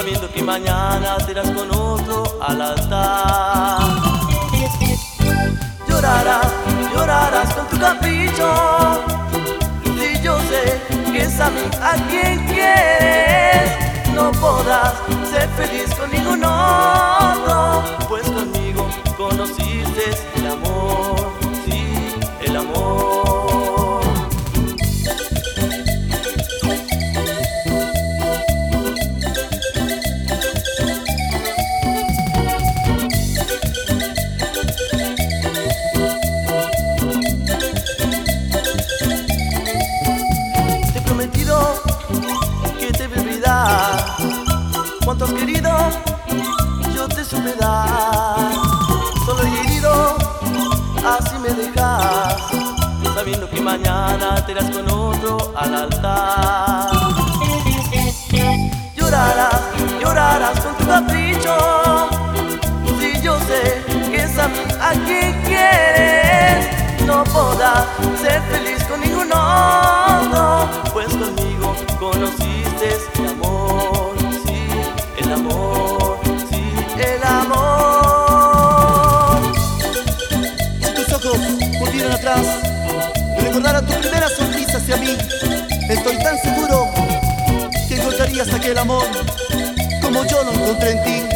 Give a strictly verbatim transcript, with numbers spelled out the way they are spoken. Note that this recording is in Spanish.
sabiendo que mañana te irás con otro al altar. Llorarás, llorarás con tu capricho, si yo sé que es a mí a quien quieres. No podrás ser feliz con ningún otro, pues conmigo conociste el amor, sí, el amor. Te he prometido que te voy a olvidar. Cuánto has querido, yo te supe dar. Solo he herido, así me dejas, sabiendo que mañana te irás con otro al altar. Llorarás, llorarás con tu capricho, si yo sé que es a mí a quien quieres. No podrás ser feliz con ningún otro, pues conmigo conociste el amor, sí, el amor, sí, el amor. Si tus ojos volvieran atrás y recordaran tu primera sonrisa hacia mí, estoy tan seguro que encontrarías aquel amor como yo lo encontré en ti.